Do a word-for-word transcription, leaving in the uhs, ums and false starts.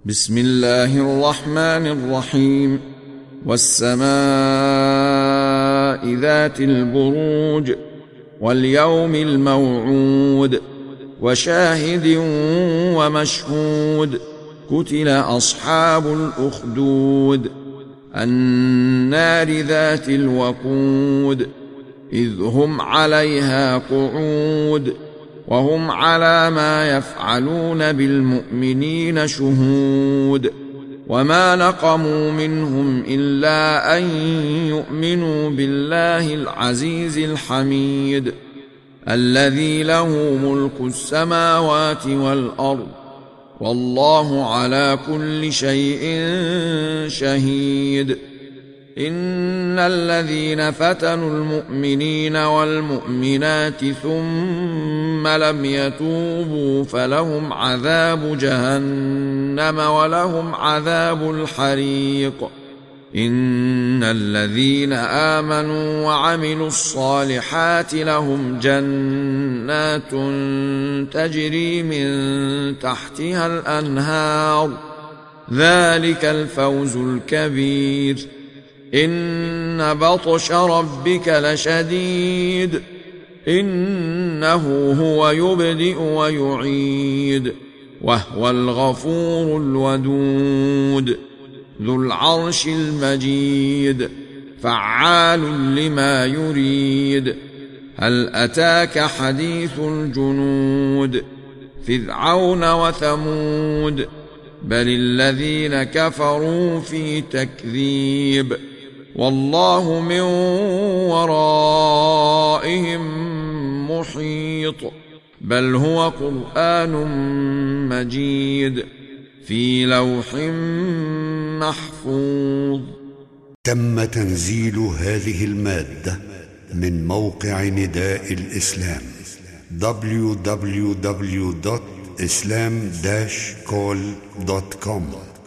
بسم الله الرحمن الرحيم. والسماء ذات البروج واليوم الموعود وشاهد ومشهود قتل أصحاب الأخدود النار ذات الوقود إذ هم عليها قعود وهم على ما يفعلون بالمؤمنين شهود وما نقموا منهم إلا أن يؤمنوا بالله العزيز الحميد الذي له ملك السماوات والأرض والله على كل شيء شهيد. إن الذين فتنوا المؤمنين والمؤمنات ثم لم يتوبوا فلهم عذاب جهنم ولهم عذاب الحريق. إن الذين آمنوا وعملوا الصالحات لهم جنات تجري من تحتها الأنهار ذلك الفوز الكبير. إن بطش ربك لشديد إنه هو يبدئ ويعيد وهو الغفور الودود ذو العرش المجيد فعال لما يريد. هل أتاك حديث الجنود فرعون وثمود بل الذين كفروا في تكذيب والله من ورائهم محيط بل هو قرآن مجيد في لوح محفوظ. تم تنزيل هذه المادة من موقع نداء الإسلام دبليو دبليو دبليو دوت إسلام داش كول دوت كوم.